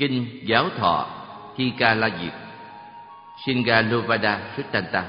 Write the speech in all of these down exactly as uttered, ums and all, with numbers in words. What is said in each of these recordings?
Kinh Giáo Thọ Hikala Diệp Singalovada Suttanta.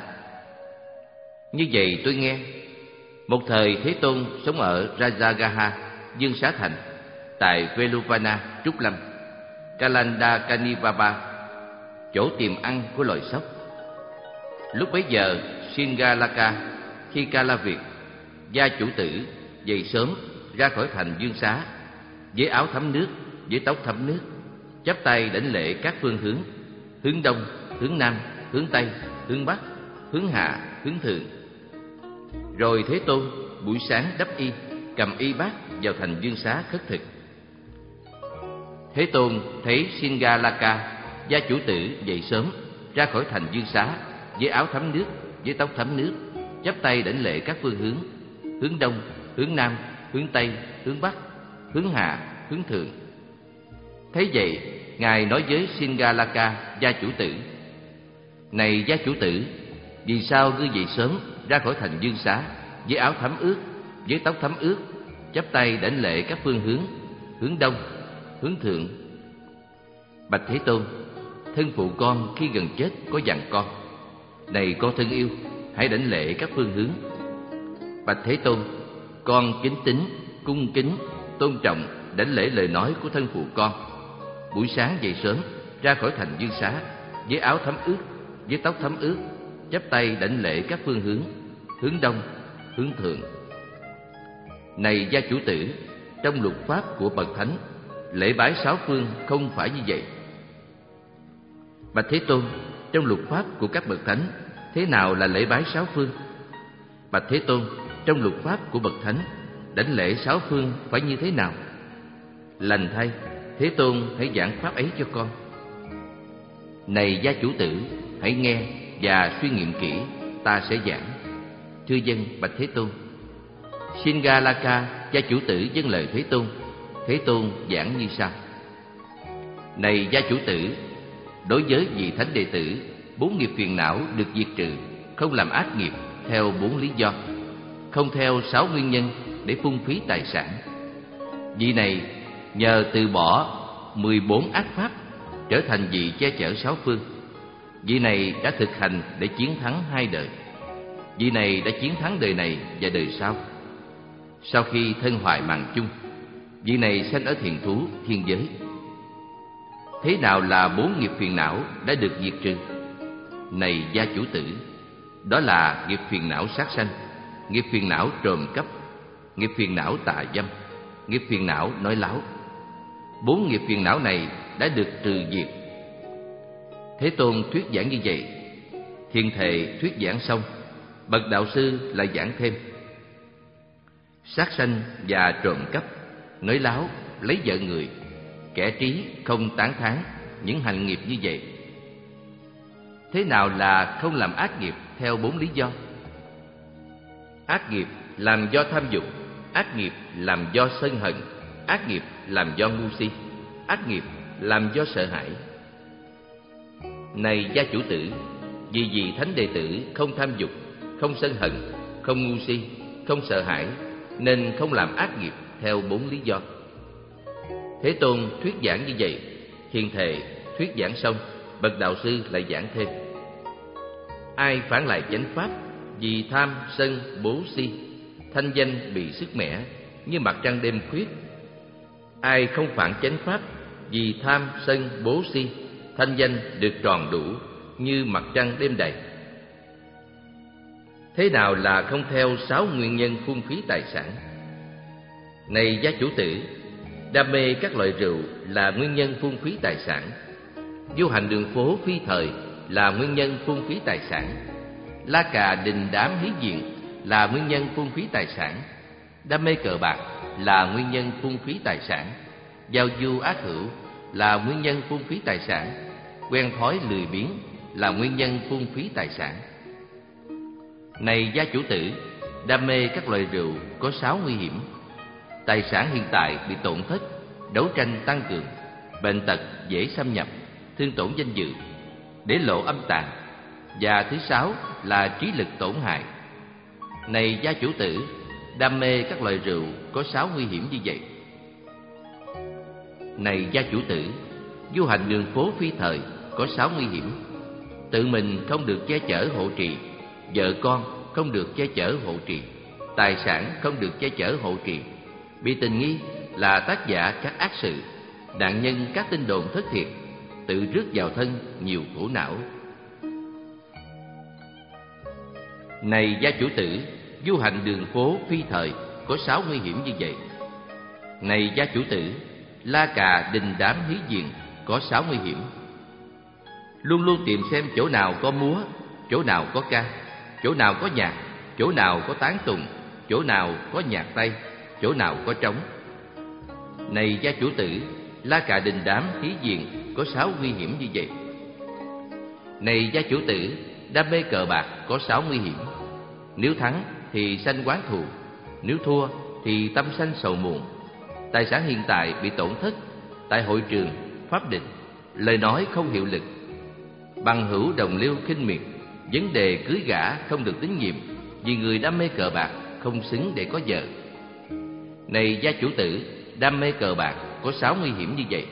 Như vậy tôi nghe, một thời Thế Tôn sống ở Rajagaha, Dương Xá Thành, tại Veluvana, Trúc Lâm, Kalanda Kanivaba, chỗ tìm ăn của loài sóc. Lúc bấy giờ, Singalaka, Hikala Việt, gia chủ tử, dậy sớm ra khỏi thành Dương Xá, với áo thấm nước, với tóc thấm nước, chắp tay đảnh lễ các phương hướng: hướng đông, hướng nam, hướng tây, hướng bắc, hướng hạ, hướng thượng. Rồi Thế Tôn buổi sáng đắp y, cầm y bát vào thành Dương Xá khất thực. Thế Tôn thấy Singalaka, gia chủ tử, dậy sớm ra khỏi thành Dương Xá, với áo thấm nước, với tóc thấm nước, chắp tay đảnh lễ các phương hướng: hướng đông, hướng nam, hướng tây, hướng bắc, hướng hạ, hướng thượng. Thấy vậy, Ngài nói với Singalaka, gia chủ tử: Này gia chủ tử, vì sao ngươi dậy sớm ra khỏi thành Dương Xá, với áo thấm ướt, với tóc thấm ướt, chắp tay đảnh lễ các phương hướng: hướng đông, hướng thượng? Bạch Thế Tôn, thân phụ con khi gần chết có dặn con: Này con thân yêu, hãy đảnh lễ các phương hướng. Bạch Thế Tôn, con kính tín, cung kính, tôn trọng đảnh lễ lời nói của thân phụ con. Buổi sáng dậy sớm ra khỏi thành Dương Xá, với áo thấm ướt, với tóc thấm ướt, chắp tay đảnh lễ các phương hướng: hướng đông, hướng thượng. Này gia chủ tử, trong luật pháp của bậc thánh, lễ bái sáu phương không phải như vậy. Bạch Thế Tôn, trong luật pháp của các bậc thánh, thế nào là lễ bái sáu phương? Bạch Thế Tôn, trong luật pháp của bậc thánh, đảnh lễ sáu phương phải như thế nào? Lành thay, Thế Tôn hãy giảng pháp ấy cho con. Này gia chủ tử, hãy nghe và suy nghiệm kỹ, ta sẽ giảng. Thưa dân bạch Thế Tôn. Singalaka, gia chủ tử vâng lời Thế Tôn. Thế Tôn giảng như sau: Này gia chủ tử, đối với vị thánh đệ tử, bốn nghiệp phiền não được diệt trừ, không làm ác nghiệp theo bốn lý do, không theo sáu nguyên nhân để phung phí tài sản. Vị này nhờ từ bỏ mười bốn ác pháp, trở thành vị che chở sáu phương. Vị này đã thực hành để chiến thắng hai đời. Vị này đã chiến thắng đời này và đời sau. Sau khi thân hoại màng chung, vị này sanh ở thiền thú thiên giới. Thế nào là bốn nghiệp phiền não đã được diệt trừ? Này gia chủ tử, đó là nghiệp phiền não sát sanh, nghiệp phiền não trộm cắp, nghiệp phiền não tà dâm, nghiệp phiền não nói láo. Bốn nghiệp phiền não này đã được trừ diệt. Thế Tôn thuyết giảng như vậy. Thiền thệ thuyết giảng xong, bậc đạo sư lại giảng thêm: sát sanh và trộm cắp, nói láo, lấy vợ người, kẻ trí không tán thán những hành nghiệp như vậy. Thế nào là không làm ác nghiệp theo bốn lý do? Ác nghiệp làm do tham dục, ác nghiệp làm do sân hận, ác nghiệp làm do ngu si, ác nghiệp làm do sợ hãi. Này gia chủ tử, vì vị thánh đệ tử không tham dục, không sân hận, không ngu si, không sợ hãi, nên không làm ác nghiệp theo bốn lý do. Thế Tôn thuyết giảng như vậy. Thiền thệ thuyết giảng xong, bậc đạo sư lại giảng thêm: ai phản lại chánh pháp vì tham sân bố si, thanh danh bị sức mẻ như mặt trăng đêm khuyết. Ai không phản chánh pháp vì tham sân bố si, thanh danh được tròn đủ như mặt trăng đêm đầy. Thế nào là không theo sáu nguyên nhân phung phí tài sản? Này gia chủ tử, đam mê các loại rượu là nguyên nhân phung phí tài sản. Du hành đường phố phi thời là nguyên nhân phung phí tài sản. La cà đình đám hí diện là nguyên nhân phung phí tài sản. Đam mê cờ bạc là nguyên nhân phung phí tài sản. Giao du ác hữu là nguyên nhân phung phí tài sản. Quen thói lười biếng là nguyên nhân phung phí tài sản. Này gia chủ tử, đam mê các loại rượu có sáu nguy hiểm. Tài sản hiện tại bị tổn thất, đấu tranh tăng cường, bệnh tật dễ xâm nhập, thương tổn danh dự, để lộ âm tàn. Và thứ sáu là trí lực tổn hại. Này gia chủ tử, đam mê các loại rượu có sáu nguy hiểm như vậy. Này gia chủ tử, du hành đường phố phi thời có sáu nguy hiểm. Tự mình không được che chở hộ trì, vợ con không được che chở hộ trì, tài sản không được che chở hộ trì, bị tình nghi là tác giả các ác sự, nạn nhân các tin đồn thất thiệt, tự rước vào thân nhiều khổ não. Này gia chủ tử, du hành đường phố phi thời có sáu nguy hiểm như vậy. Này gia chủ tử, la cà đình đám hí diền có sáu nguy hiểm. Luôn luôn tìm xem chỗ nào có múa, chỗ nào có ca, chỗ nào có nhạc, chỗ nào có tán tùng, chỗ nào có nhạc Tây, chỗ nào có trống. Này gia chủ tử, la cà đình đám hí diền có sáu nguy hiểm như vậy. Này gia chủ tử, đam mê cờ bạc có sáu nguy hiểm. Nếu thắng thì sanh oán thù, nếu thua thì tâm sanh sầu muộn. Tài sản hiện tại bị tổn thất, tại hội trường, pháp định, lời nói không hiệu lực. Bằng hữu đồng liêu khinh miệt, vấn đề cưới gả không được tín nhiệm, vì người đam mê cờ bạc không xứng để có vợ. Này gia chủ tử, đam mê cờ bạc có sáu nguy hiểm như vậy.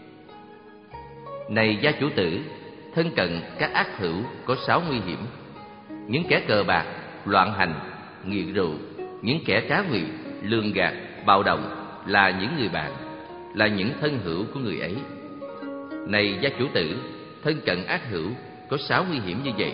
Này gia chủ tử, thân cận các ác hữu có sáu nguy hiểm. Những kẻ cờ bạc, loạn hành, nghiện rượu, những kẻ trá ngụy, lường gạt, bạo động là những người bạn, là những thân hữu của người ấy. Này gia chủ tử, thân cận ác hữu có sáu nguy hiểm như vậy.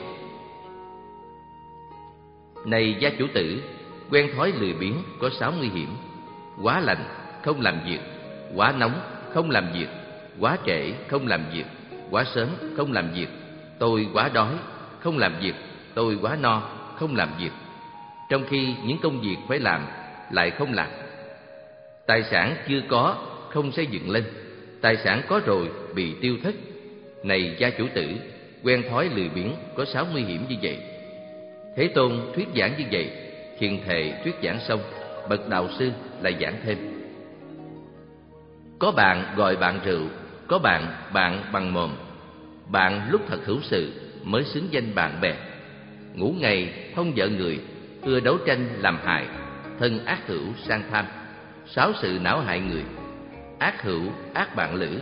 Này gia chủ tử, quen thói lười biếng có sáu nguy hiểm. Quá lạnh, không làm việc; quá nóng, không làm việc; quá trễ, không làm việc; quá sớm, không làm việc; tôi quá đói, không làm việc; tôi quá no, không làm việc. Trong khi những công việc phải làm lại không làm. Tài sản chưa có, không xây dựng lên; tài sản có rồi bị tiêu thất. Này gia chủ tử, quen thói lười biếng có sáu nguy hiểm như vậy. Thế Tôn thuyết giảng như vậy, hiền thệ thuyết giảng xong, bậc đạo sư lại giảng thêm. Có bạn gọi bạn rượu, có bạn bạn bằng mồm. Bạn lúc thật hữu sự mới xứng danh bạn bè. Ngủ ngày thông vợ người, ưa đấu tranh làm hại, thân ác hữu sang tham. Sáu sự não hại người, ác hữu ác bạn lữ.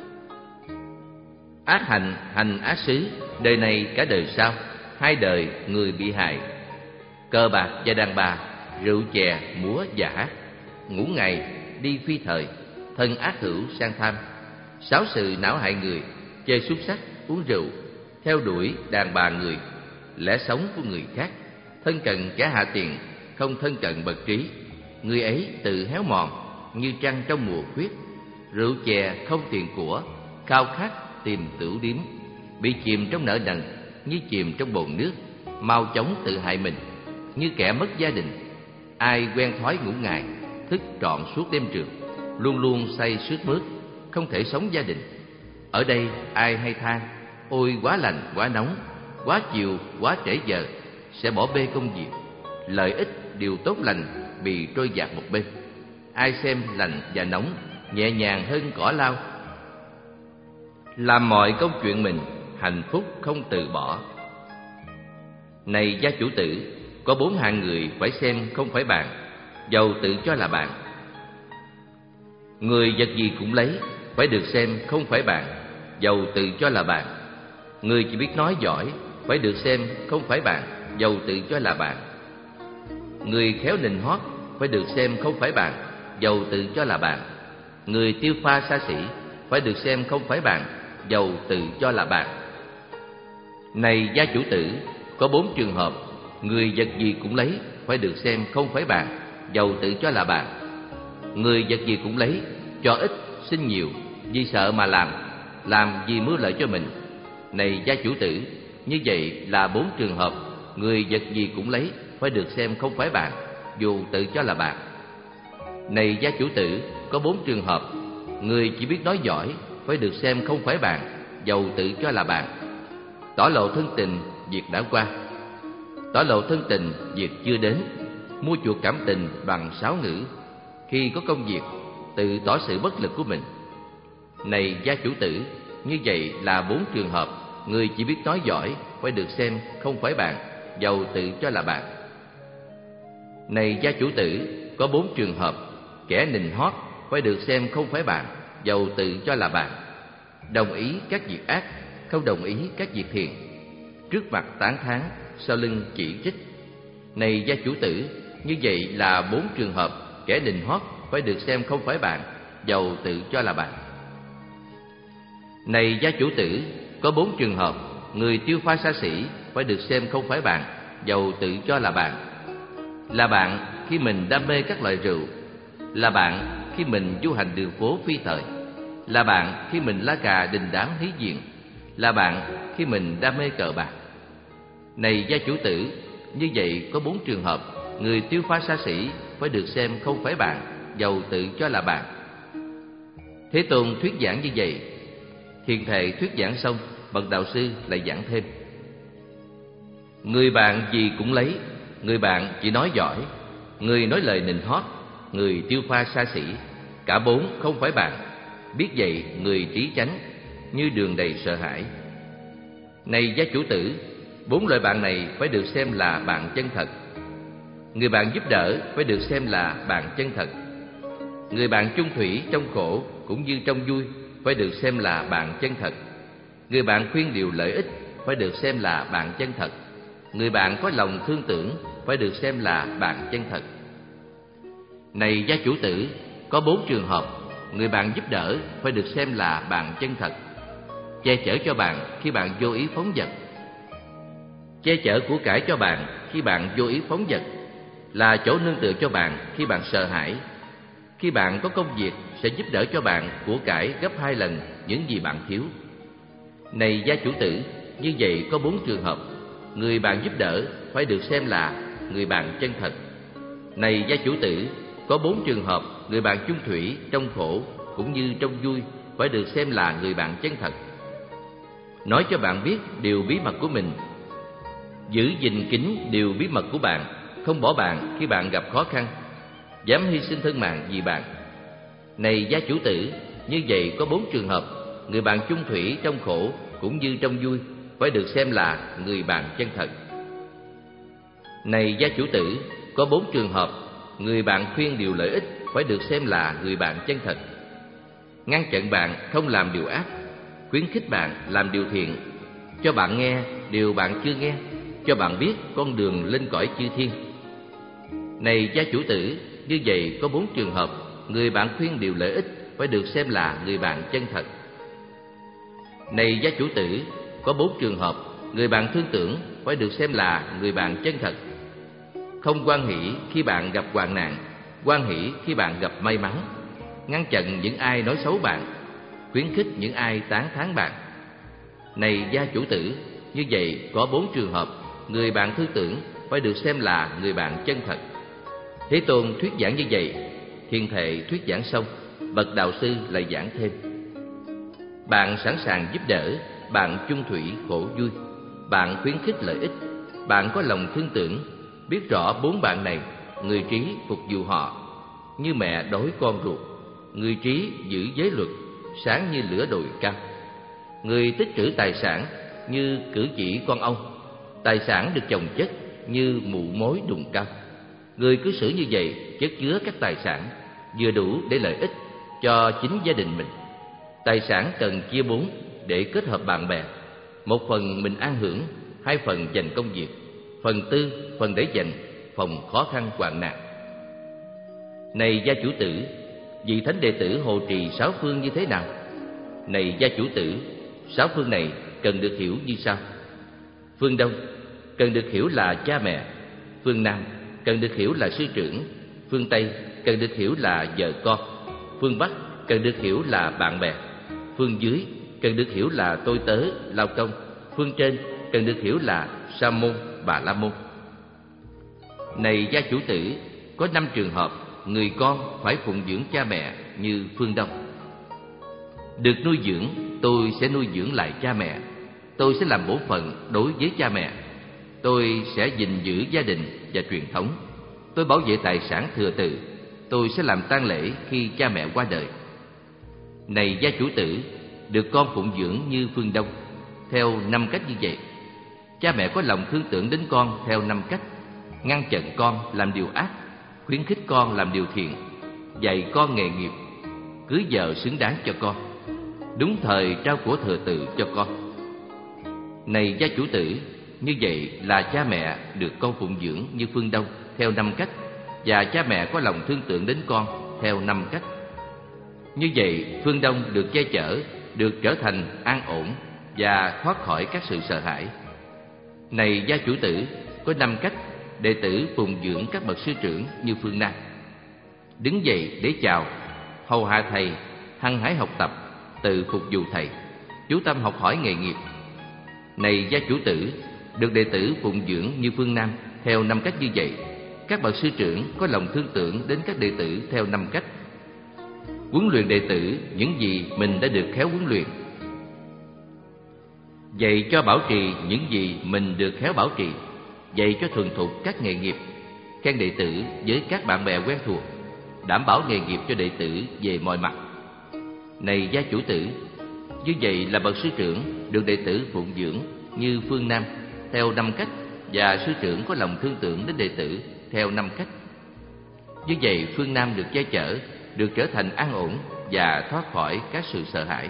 Ác hành hành ác xứ, đời này cả đời sau, hai đời người bị hại. Cờ bạc và đàn bà, rượu chè múa và hát, ngủ ngày đi phi thời, thân ác hữu sang tham. Sáu sự não hại người, chơi xúc xắc, uống rượu, theo đuổi đàn bà người, lẽ sống của người khác, thân cận kẻ hạ tiền, không thân cận bậc trí. Người ấy tự héo mòn như trăng trong mùa khuyết. Rượu chè không tiền của, khao khát tìm tửu điếm, bị chìm trong nợ nần như chìm trong bồn nước, mau chóng tự hại mình như kẻ mất gia đình. Ai quen thói ngủ ngày, thức trọn suốt đêm trường, luôn luôn say sướt mướt, không thể sống gia đình. Ở đây ai hay than: ôi quá lạnh, quá nóng, quá chiều, quá trễ giờ, sẽ bỏ bê công việc. Lợi ích, điều tốt lành bị trôi dạt một bên. Ai xem lạnh và nóng nhẹ nhàng hơn cỏ lau. Làm mọi công chuyện mình, hạnh phúc không từ bỏ. Này gia chủ tử, có bốn hạng người phải xem không phải bạn, dầu tự cho là bạn. Người vật gì cũng lấy, phải được xem không phải bạn, dầu tự cho là bạn. Người chỉ biết nói giỏi, phải được xem không phải bạn, dầu tự cho là bạn. Người khéo nịnh hót, phải được xem không phải bạn, dầu tự cho là bạn. Người tiêu pha xa xỉ, phải được xem không phải bạn, dầu tự cho là bạn. Này gia chủ tử, có bốn trường hợp người vật gì cũng lấy, phải được xem không phải bạn, dầu tự cho là bạn. Người vật gì cũng lấy, cho ít xin nhiều, vì sợ mà làm, làm vì mưu lợi cho mình. Này gia chủ tử, như vậy là bốn trường hợp người vật gì cũng lấy, phải được xem không phải bạn, dù tự cho là bạn. Này gia chủ tử, có bốn trường hợp người chỉ biết nói giỏi, phải được xem không phải bạn, dầu tự cho là bạn. Tỏ lộ thân tình, việc đã qua; tỏ lộ thân tình, việc chưa đến. Mua chuộc cảm tình bằng sáu ngữ. Khi có công việc, tự tỏ sự bất lực của mình. Này gia chủ tử, như vậy là bốn trường hợp người chỉ biết nói giỏi, phải được xem không phải bạn, dầu tự cho là bạn. Này gia chủ tử, có bốn trường hợp kẻ nịnh hót, phải được xem không phải bạn, dầu tự cho là bạn. đồng ý các việc ác, không đồng ý các việc thiện. Trước mặt tán thán, sau lưng chỉ trích. Này gia chủ tử, như vậy là bốn trường hợp kẻ nịnh hót phải được xem không phải bạn, dầu tự cho là bạn. Này gia chủ tử, có bốn trường hợp người tiêu pha xa xỉ phải được xem không phải bạn, dầu tự cho là bạn. Là bạn khi mình đam mê các loại rượu, là bạn khi mình du hành đường phố phi thời, là bạn khi mình lá cà đình đám hí diện, là bạn khi mình đam mê cờ bạc. Này gia chủ tử, như vậy có bốn trường hợp người tiêu pha xa xỉ phải được xem không phải bạn, dầu tự cho là bạn. Thế Tôn thuyết giảng như vậy. Thiền thệ thuyết giảng xong, bậc đạo sư lại giảng thêm. Người bạn gì cũng lấy, người bạn chỉ nói giỏi, người nói lời nịnh hót, người tiêu pha xa xỉ, cả bốn không phải bạn. Biết vậy người trí chánh, như đường đầy sợ hãi. Này gia chủ tử, bốn loại bạn này phải được xem là bạn chân thật. Người bạn giúp đỡ phải được xem là bạn chân thật. Người bạn chung thủy trong khổ cũng như trong vui phải được xem là bạn chân thật. Người bạn khuyên điều lợi ích phải được xem là bạn chân thật. Người bạn có lòng thương tưởng phải được xem là bạn chân thật. Này gia chủ tử, có bốn trường hợp người bạn giúp đỡ phải được xem là bạn chân thật. Che chở cho bạn khi bạn vô ý phóng dật. Che chở của cải cho bạn khi bạn vô ý phóng dật, là chỗ nương tựa cho bạn khi bạn sợ hãi. Khi bạn có công việc sẽ giúp đỡ cho bạn của cải gấp hai lần những gì bạn thiếu. Này gia chủ tử, như vậy có bốn trường hợp người bạn giúp đỡ phải được xem là người bạn chân thật. Này gia chủ tử, có bốn trường hợp người bạn chung thủy trong khổ cũng như trong vui phải được xem là người bạn chân thật. Nói cho bạn biết điều bí mật của mình, giữ gìn kín điều bí mật của bạn, không bỏ bạn khi bạn gặp khó khăn, dám hy sinh thân mạng vì bạn. Này gia chủ tử, như vậy có bốn trường hợp người bạn chung thủy trong khổ cũng như trong vui phải được xem là người bạn chân thật. Này gia chủ tử, có bốn trường hợp người bạn khuyên điều lợi ích phải được xem là người bạn chân thật. Ngăn chặn bạn không làm điều ác, khuyến khích bạn làm điều thiện, cho bạn nghe điều bạn chưa nghe, cho bạn biết con đường lên cõi chư thiên. Này gia chủ tử, như vậy có bốn trường hợp người bạn khuyên điều lợi ích phải được xem là người bạn chân thật. Này gia chủ tử, có bốn trường hợp người bạn thương tưởng phải được xem là người bạn chân thật. Không hoan hỷ khi bạn gặp hoạn nạn, hoan hỷ khi bạn gặp may mắn, ngăn chặn những ai nói xấu bạn, khuyến khích những ai tán thán bạn. Này gia chủ tử, như vậy có bốn trường hợp người bạn thương tưởng phải được xem là người bạn chân thật. Thế Tôn thuyết giảng như vậy. Thiền thệ thuyết giảng xong, bậc đạo sư lại giảng thêm. Bạn sẵn sàng giúp đỡ, bạn chung thủy khổ vui, bạn khuyến khích lợi ích, bạn có lòng thương tưởng, biết rõ bốn bạn này, người trí phục vụ họ như mẹ đói con ruột, người trí giữ giới luật sáng như lửa đồi cao, người tích trữ tài sản như cử chỉ con ong, tài sản được chồng chất như mụ mối đùng cao. Người cứ xử như vậy, chất chứa các tài sản vừa đủ để lợi ích cho chính gia đình mình. Tài sản cần chia bốn để kết hợp bạn bè. Một phần mình an hưởng, hai phần dành công việc, phần tư phần để dành phòng khó khăn hoạn nạn. Này gia chủ tử, vị thánh đệ tử hộ trì sáu phương như thế nào? Này gia chủ tử, sáu phương này cần được hiểu như sau. Phương Đông cần được hiểu là cha mẹ, phương Nam cần được hiểu là sư trưởng, phương Tây cần được hiểu là vợ con, phương Bắc cần được hiểu là bạn bè, phương dưới cần được hiểu là tôi tớ, lao công, phương trên cần được hiểu là sa môn, bà la môn. Này gia chủ tử, có năm trường hợp người con phải phụng dưỡng cha mẹ như phương Đông. Được nuôi dưỡng, tôi sẽ nuôi dưỡng lại cha mẹ. Tôi sẽ làm bổn phận đối với cha mẹ. Tôi sẽ gìn giữ gia đình và truyền thống. Tôi bảo vệ tài sản thừa tự. Tôi sẽ làm tang lễ khi cha mẹ qua đời. Này gia chủ tử, được con phụng dưỡng như phương Đông theo năm cách như vậy. Cha mẹ có lòng thương tưởng đến con theo năm cách: ngăn chặn con làm điều ác, khuyến khích con làm điều thiện, dạy con nghề nghiệp, cưới vợ xứng đáng cho con. đúng thời trao của thừa tự cho con. Này gia chủ tử, như vậy là cha mẹ được con phụng dưỡng như phương Đông theo năm cách, và cha mẹ có lòng thương tưởng đến con theo năm cách. Như vậy phương Đông được che chở, được trở thành an ổn và thoát khỏi các sự sợ hãi. Này gia chủ tử, có năm cách đệ tử phụng dưỡng các bậc sư trưởng như phương Nam: đứng dậy để chào, hầu hạ thầy, hăng hái học tập, tự phục vụ thầy, chú tâm học hỏi nghề nghiệp. Này gia chủ tử, được đệ tử phụng dưỡng như phương Nam theo năm cách như vậy, các bậc sư trưởng có lòng thương tưởng đến các đệ tử theo năm cách. Huấn luyện đệ tử những gì mình đã được khéo huấn luyện, dạy cho bảo trì những gì mình được khéo bảo trì, dạy cho thuần thục các nghề nghiệp, khen đệ tử với các bạn bè quen thuộc, đảm bảo nghề nghiệp cho đệ tử về mọi mặt. Này gia chủ tử, như vậy là bậc sư trưởng được đệ tử phụng dưỡng như phương Nam theo năm cách, và sư trưởng có lòng thương tưởng đến đệ tử theo năm cách. Như vậy phương Nam được che chở, được trở thành an ổn và thoát khỏi các sự sợ hãi.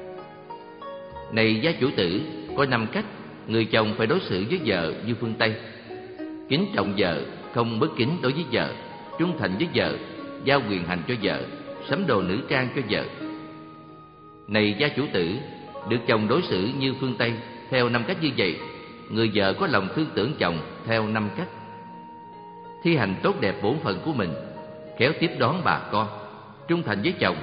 Này gia chủ tử, có năm cách người chồng phải đối xử với vợ như phương Tây: kính trọng vợ, không bất kính đối với vợ, trung thành với vợ, giao quyền hành cho vợ, sắm đồ nữ trang cho vợ. Này gia chủ tử, được chồng đối xử như phương Tây theo năm cách như vậy, người vợ có lòng thương tưởng chồng theo năm cách: thi hành tốt đẹp bổn phận của mình, khéo tiếp đón bà con, trung thành với chồng,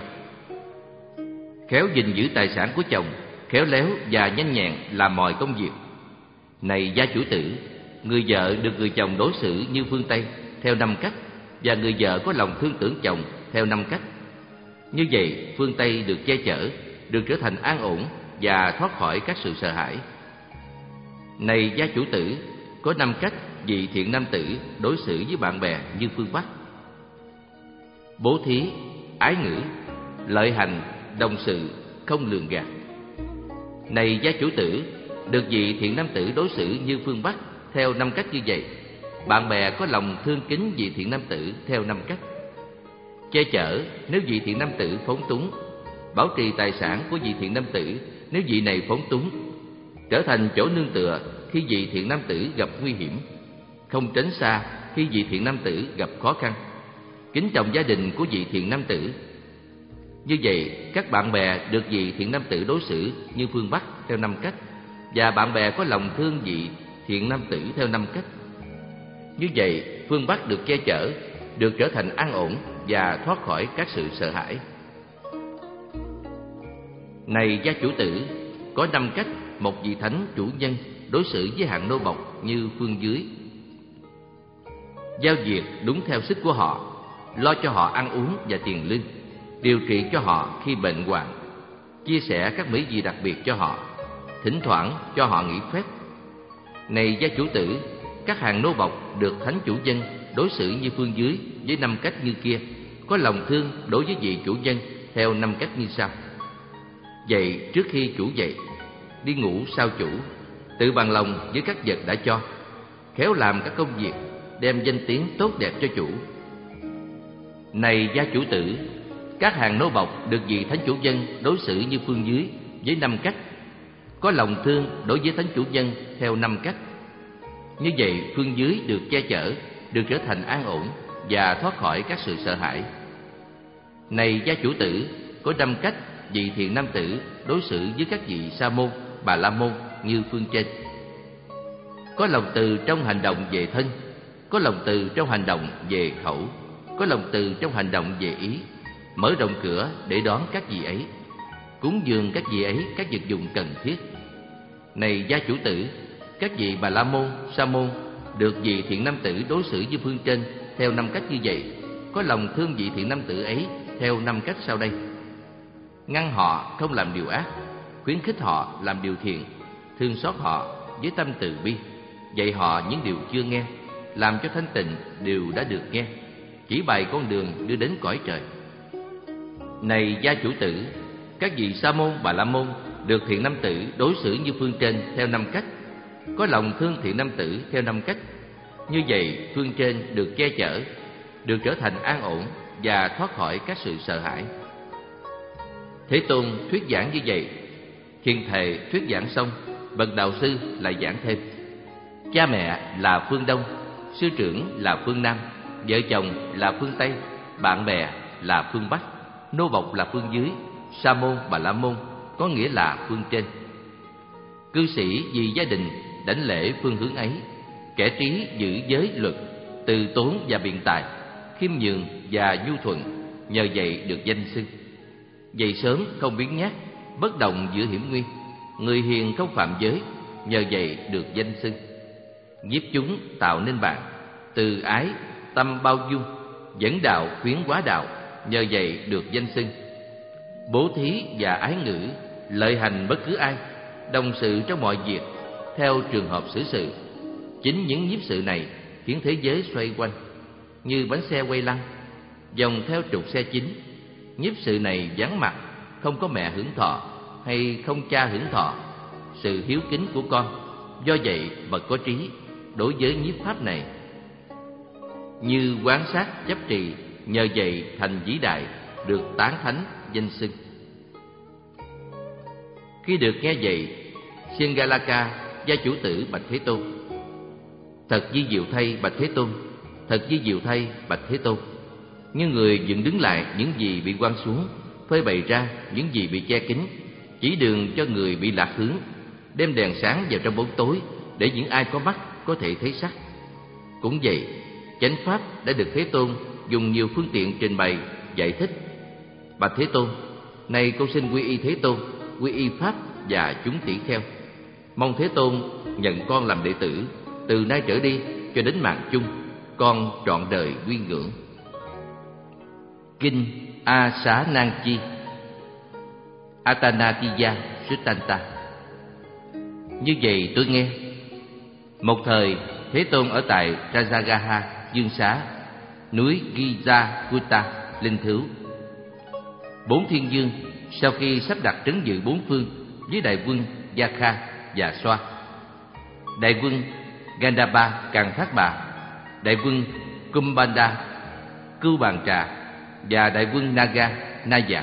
khéo gìn giữ tài sản của chồng, khéo léo và nhanh nhẹn làm mọi công việc. Này gia chủ tử, người vợ được người chồng đối xử như phương Tây theo năm cách, và người vợ có lòng thương tưởng chồng theo năm cách. Như vậy phương Tây được che chở, được trở thành an ổn và thoát khỏi các sự sợ hãi. Này gia chủ tử, có năm cách vị thiện nam tử đối xử với bạn bè như phương Bắc: bố thí, ái ngữ, lợi hành, đồng sự, không lường gạt. Này gia chủ tử, được vị thiện nam tử đối xử như phương Bắc theo năm cách như vậy, bạn bè có lòng thương kính vị thiện nam tử theo năm cách: che chở nếu vị thiện nam tử phóng túng, bảo trì tài sản của vị thiện nam tử nếu vị này phóng túng, trở thành chỗ nương tựa khi vị thiện nam tử gặp nguy hiểm, không tránh xa khi vị thiện nam tử gặp khó khăn, kính trọng gia đình của vị thiện nam tử. Như vậy các bạn bè được vị thiện nam tử đối xử như phương Bắc theo năm cách, và bạn bè có lòng thương vị thiện nam tử theo năm cách. Như vậy phương Bắc được che chở, được trở thành an ổn và thoát khỏi các sự sợ hãi. Này gia chủ tử, có năm cách một vị thánh chủ nhân đối xử với hạng nô bộc như phương dưới: giao việc đúng theo sức của họ, lo cho họ ăn uống và tiền lương, điều trị cho họ khi bệnh hoạn, chia sẻ các mỹ vị đặc biệt cho họ, thỉnh thoảng cho họ nghỉ phép. Này gia chủ tử, các hàng nô bộc được thánh chủ nhân đối xử như phương dưới với năm cách như kia, có lòng thương đối với vị chủ nhân theo năm cách như sau: dậy trước khi chủ dậy, đi ngủ sau chủ, tự bằng lòng với các vật đã cho, khéo làm các công việc, đem danh tiếng tốt đẹp cho chủ. Này gia chủ tử, các hàng nô bộc được vị thánh chủ nhân đối xử như phương dưới với năm cách, có lòng thương đối với thánh chủ nhân theo năm cách. Như vậy phương dưới được che chở, được trở thành an ổn và thoát khỏi các sự sợ hãi. Này gia chủ tử, có năm cách vị thiện nam tử đối xử với các vị sa môn, bà la môn như phương trên: có lòng từ trong hành động về thân, có lòng từ trong hành động về khẩu, có lòng từ trong hành động về ý, mở rộng cửa để đón các vị ấy, cúng dường các vị ấy các vật dụng cần thiết. Này gia chủ tử, các vị bà la môn, sa môn được vị thiện nam tử đối xử như phương trên theo năm cách như vậy, có lòng thương vị thiện nam tử ấy theo năm cách sau đây: ngăn họ không làm điều ác, khuyến khích họ làm điều thiện, thương xót họ với tâm từ bi, dạy họ những điều chưa nghe, làm cho thanh tịnh điều đã được nghe, chỉ bày con đường đưa đến cõi trời. Này gia chủ tử, các vị sa môn, bà la môn được thiện nam tử đối xử như phương trên theo năm cách, có lòng thương thiện nam tử theo năm cách. Như vậy phương trên được che chở, được trở thành an ổn và thoát khỏi các sự sợ hãi. Thế Tôn thuyết giảng như vậy. Khiên thề thuyết giảng xong, bậc đạo sư lại giảng thêm. Cha mẹ là phương Đông, sư trưởng là phương Nam, vợ chồng là phương Tây, bạn bè là phương Bắc, nô bộc là phương dưới, sa môn bà la môn có nghĩa là phương trên. Cư sĩ vì gia đình đảnh lễ phương hướng ấy, kẻ trí giữ giới luật, từ tốn và biện tài, khiêm nhường và nhu thuận, nhờ vậy được danh xưng. Dậy sớm không biếng nhác, bất động giữa hiểm nguy, người hiền không phạm giới, nhờ vậy được danh xưng. Nhiếp chúng tạo nên bạn, từ ái, tâm bao dung, dẫn đạo khuyến hóa đạo, nhờ vậy được danh xưng. Bố thí và ái ngữ, lợi hành bất cứ ai, đồng sự trong mọi việc, theo trường hợp xử sự. Chính những nhiếp sự này khiến thế giới xoay quanh như bánh xe quay lăn, vòng theo trục xe chính. Nhiếp sự này vắng mặt, không có mẹ hưởng thọ hay không cha hưởng thọ, sự hiếu kính của con. Do vậy bậc có trí đối với nhiếp pháp này như quán sát chấp trì, nhờ vậy thành vĩ đại, được tán thánh danh xưng. Khi được nghe vậy, Singalaka gia chủ tử bạch Thế Tôn: Thật vi diệu thay bạch Thế Tôn, thật vi diệu thay bạch Thế Tôn. Nhưng người dựng đứng lại những gì bị quăng xuống, phơi bày ra những gì bị che kín, chỉ đường cho người bị lạc hướng, đem đèn sáng vào trong bóng tối, để những ai có mắt có thể thấy sắc. Cũng vậy, chánh pháp đã được Thế Tôn dùng nhiều phương tiện trình bày, giải thích. Bạch Thế Tôn, nay con xin quy y Thế Tôn, quy y pháp và chúng tỷ kheo. Mong Thế Tôn nhận con làm đệ tử, từ nay trở đi cho đến mạng chung, con trọn đời quy ngưỡng. Kinh A Xá Nan Chi Atanatiya Suttanta. Như vậy tôi nghe. Một thời Thế Tôn ở tại Rajagaha, Dương Xá, núi Gijakuta, linh thứu. Bốn thiên dương sau khi sắp đặt trấn giữ bốn phương với đại quân Yakha và Xoa, đại quân Gandhapa Càng Thác Bà, đại quân Kumbhanda Cưu Bàn Trà và đại quân Naga Naya,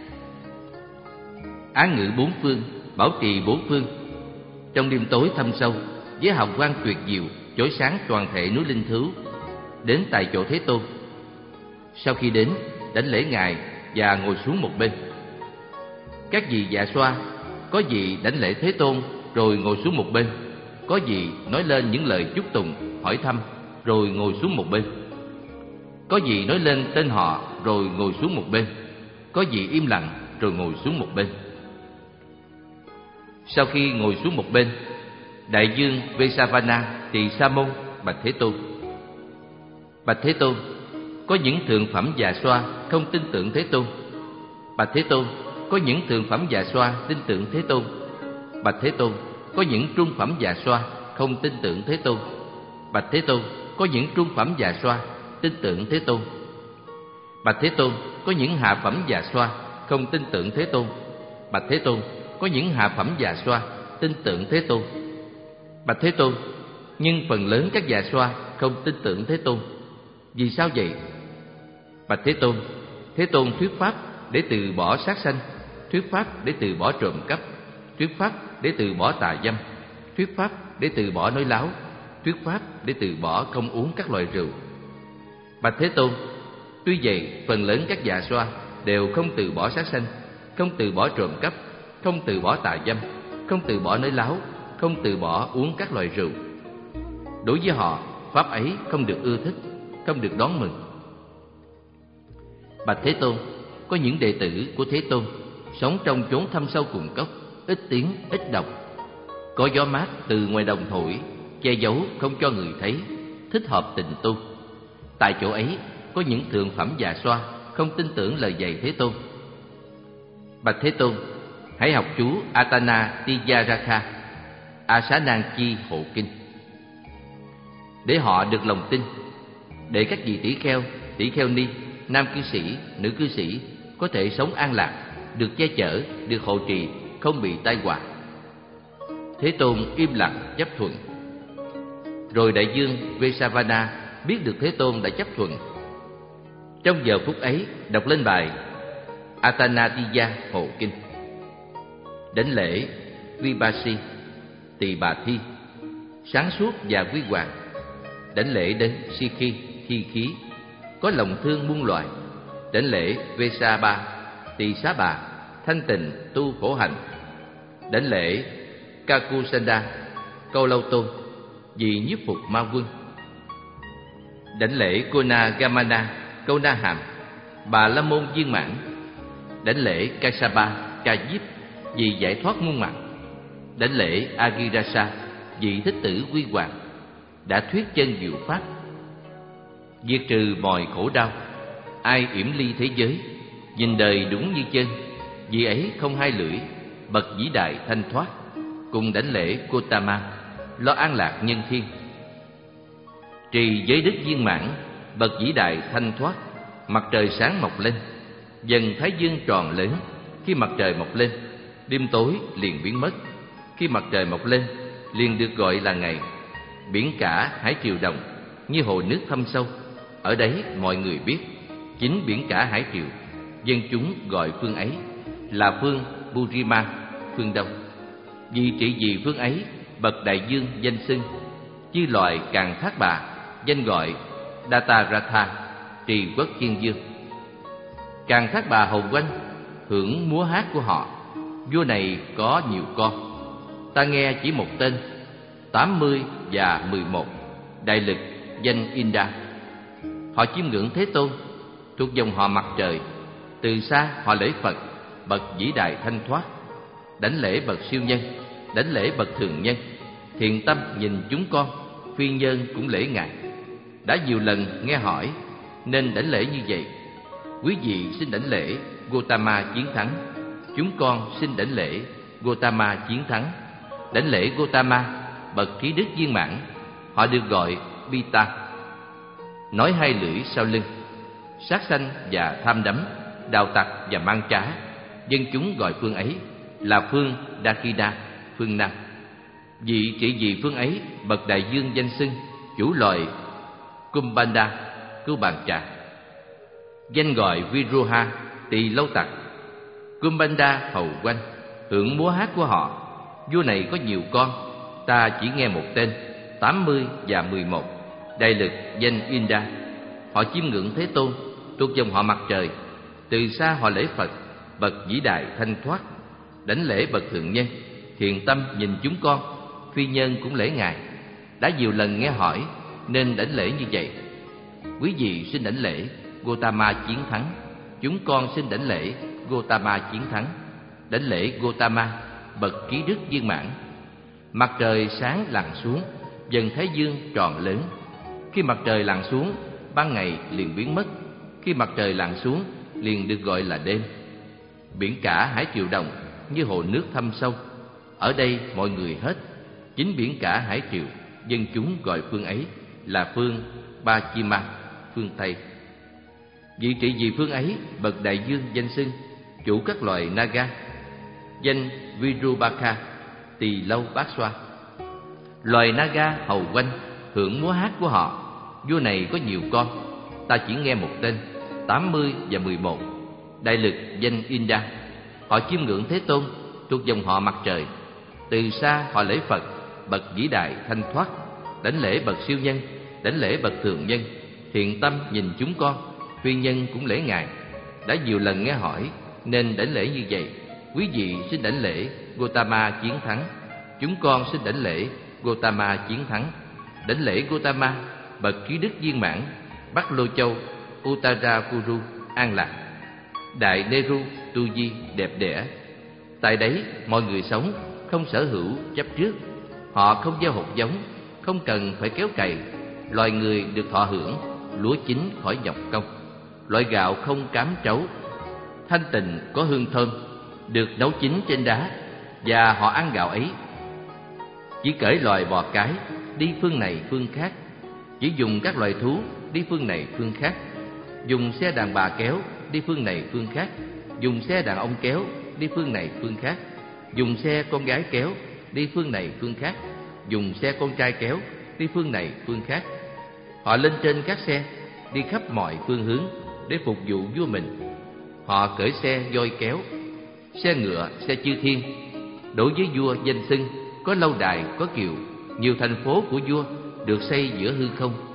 án ngự bốn phương, bảo trì bốn phương. Trong đêm tối thâm sâu, với hào quang tuyệt diệu chói sáng toàn thể núi linh thứu, đến tại chỗ Thế Tôn. Sau khi đến, đảnh lễ ngài và ngồi xuống một bên. Các vị dạ xoa, có vị đảnh lễ Thế Tôn rồi ngồi xuống một bên, có vị nói lên những lời chúc tùng, hỏi thăm rồi ngồi xuống một bên, có vị nói lên tên họ rồi ngồi xuống một bên, có vị im lặng rồi ngồi xuống một bên. Sau khi ngồi xuống một bên, đại dương Vesavana Tỳ Sa Môn bạch Thế Tôn: Bạch Thế Tôn, có những thượng phẩm già xoa không tin tưởng Thế Tôn. Bạch Thế Tôn, có những thượng phẩm già xoa tin tưởng Thế Tôn. Bạch Thế Tôn, có những trung phẩm già xoa không tin tưởng Thế Tôn. Bạch Thế Tôn, có những trung phẩm già xoa tin tưởng Thế Tôn. Bạch Thế Tôn, có những hạ phẩm già xoa không tin tưởng Thế Tôn. Bạch Thế Tôn, có những hạ phẩm già xoa tin tưởng Thế Tôn. Bạch Thế Tôn, nhưng phần lớn các già xoa không tin tưởng Thế Tôn. Vì sao vậy? Bạch Thế Tôn, Thế Tôn thuyết pháp để từ bỏ sát sanh, thuyết pháp để từ bỏ trộm cắp, thuyết pháp để từ bỏ tà dâm, thuyết pháp để từ bỏ nói láo, thuyết pháp để từ bỏ không uống các loại rượu. Bạch Thế Tôn, tuy vậy phần lớn các già xoa đều không từ bỏ sát sanh, không từ bỏ trộm cắp, không từ bỏ tà dâm, không từ bỏ nói láo, không từ bỏ uống các loại rượu. Đối với họ, pháp ấy không được ưa thích, không được đón mừng. Bạch Thế Tôn, có những đệ tử của Thế Tôn sống trong chốn thâm sâu cùng cốc, ít tiếng, ít độc, có gió mát từ ngoài đồng thổi, che giấu không cho người thấy, thích hợp tịnh tu. Tại chỗ ấy có những thượng phẩm già xoa không tin tưởng lời dạy Thế Tôn. Bạch Thế Tôn, hãy học chú Atana Tiyaraka Asananchi hộ kinh, để họ được lòng tin, để các vị tỷ kheo, tỷ kheo ni, nam cư sĩ, nữ cư sĩ có thể sống an lạc, được che chở, được hộ trì, không bị tai họa. Thế Tôn im lặng chấp thuận. Rồi đại dương Vesavana biết được Thế Tôn đã chấp thuận. Trong giờ phút ấy đọc lên bài Atanatiya Hộ Kinh. Đảnh lễ Vipassi Tỳ Bà Thi, sáng suốt và quy hoàng. Đảnh lễ đến Sikhi Thi Khí, có lòng thương muôn loài. Đảnh lễ Vesaba Tỳ Xá Bà, thanh tịnh tu khổ hạnh. Đảnh lễ Kakusanda Câu Lâu Tôn, vì nhiếp phục ma quân. Đảnh lễ Kona Gamana Câu Na Hàm, Bà La Môn viên mãn. Đảnh lễ Kasapa Ca Diếp, vì giải thoát muôn mặt. Đảnh lễ Agirasa, vị thích tử quy hoàng, đã thuyết chân diệu pháp, diệt trừ mọi khổ đau. Ai yểm ly thế giới, nhìn đời đúng như chân, vì ấy không hai lưỡi, bậc vĩ đại thanh thoát. Cùng đảnh lễ Gotama, lo an lạc nhân thiên. Trì giới đức viên mãn, bậc vĩ đại thanh thoát. Mặt trời sáng mọc lên, dần thái dương tròn lớn. Khi mặt trời mọc lên, đêm tối liền biến mất. Khi mặt trời mọc lên, liền được gọi là ngày. Biển cả hải triều đồng, như hồ nước thâm sâu. Ở đấy mọi người biết, chính biển cả hải triều, dân chúng gọi phương ấy là phương Burima, phương Đông. Vì trị vì phương ấy, bậc đại dương danh xưng. Chư loài Càn Thác Bà, danh gọi Dataratha, trì quốc thiên dương. Càn Thác Bà hầu quanh, hưởng múa hát của họ. Vua này có nhiều con, ta nghe chỉ một tên, tám mươi và mười một, đại lực danh Inda. Họ chiêm ngưỡng Thế Tôn, thuộc dòng họ Mặt Trời. Từ xa họ lễ Phật, bậc vĩ đại thanh thoát. Đảnh lễ bậc siêu nhân, đảnh lễ bậc thường nhân. Thiện tâm nhìn chúng con, phi nhân cũng lễ ngài. Đã nhiều lần nghe hỏi, nên đảnh lễ như vậy. Quý vị xin đảnh lễ Gotama chiến thắng. Chúng con xin đảnh lễ Gotama chiến thắng. Đảnh lễ Gotama, bậc trí đức viên mãn. Họ được gọi Pita. Nói hai lưỡi sau lưng, sát sanh và tham đắm, đào tặc và mang trá. Dân chúng gọi phương ấy là phương Dakina, phương Nam. Vị trị vì phương ấy, bậc đại dương danh xưng, chủ loài Kumbanda, cứu bàn trà. Danh gọi Viruha, tỳ lâu tặc. Kumbanda hầu quanh, hưởng múa hát của họ. Vua này có nhiều con, ta chỉ nghe một tên, tám mươi và mười một, đại lực danh Inda. Họ chiêm ngưỡng Thế Tôn, thuộc dòng họ Mặt Trời. Từ xa họ lễ Phật, bậc vĩ đại thanh thoát. Đảnh lễ bậc thượng nhân, thiện tâm nhìn chúng con, phi nhân cũng lễ ngài. Đã nhiều lần nghe hỏi, nên đảnh lễ như vậy. Quý vị xin đảnh lễ Gotama chiến thắng. Chúng con xin đảnh lễ Gotama chiến thắng. Đảnh lễ Gotama, bậc trí đức viên mãn. Mặt trời sáng lặn xuống, dần thái dương tròn lớn. Khi mặt trời lặn xuống, ban ngày liền biến mất. Khi mặt trời lặn xuống, liền được gọi là đêm. Biển cả hải triều đồng, như hồ nước thâm sâu. Ở đây mọi người hết, chính biển cả hải triều, dân chúng gọi phương ấy là phương Pachima, phương Tây. Vị trị vì phương ấy, bậc đại dương danh xưng, chủ các loài Naga, danh Virubaka, tỳ lâu bát xoa. Loài Naga hầu quanh, hưởng múa hát của họ. Vua này có nhiều con, ta chỉ nghe một tên, tám mươi và mười một, đại lực danh Inda. Họ chiêm ngưỡng Thế Tôn, thuộc dòng họ Mặt Trời. Từ xa họ lễ Phật, bậc vĩ đại thanh thoát. Đảnh lễ bậc siêu nhân, đảnh lễ bậc thường nhân. Thiện tâm nhìn chúng con, phi nhân cũng lễ ngài. Đã nhiều lần nghe hỏi, nên đảnh lễ như vậy. Quý vị xin đảnh lễ Gotama chiến thắng. Chúng con xin đảnh lễ Gotama chiến thắng. Đảnh lễ Gotama, bậc trí đức viên mãn. Bắc Lô Châu, Uttarapuru an lạc. Đại Neru tu di đẹp đẽ. Tại đấy mọi người sống, không sở hữu chấp trước. Họ không gieo hột giống, không cần phải kéo cày. Loài người được thọ hưởng lúa chín khỏi nhọc công. Loại gạo không cám trấu, thanh tịnh có hương thơm, được nấu chín trên đá, và họ ăn gạo ấy. Chỉ cởi loài bò cái đi phương này phương khác, chỉ dùng các loài thú đi phương này phương khác, dùng xe đàn bà kéo đi phương này phương khác, dùng xe đàn ông kéo đi phương này phương khác, dùng xe con gái kéo đi phương này phương khác, dùng xe con trai kéo đi phương này phương khác. Họ lên trên các xe, đi khắp mọi phương hướng để phục vụ vua mình. Họ cởi xe voi kéo, xe ngựa, xe chư thiên. Đối với vua danh xưng, có lâu đài, có kiều, nhiều thành phố của vua được xây giữa hư không.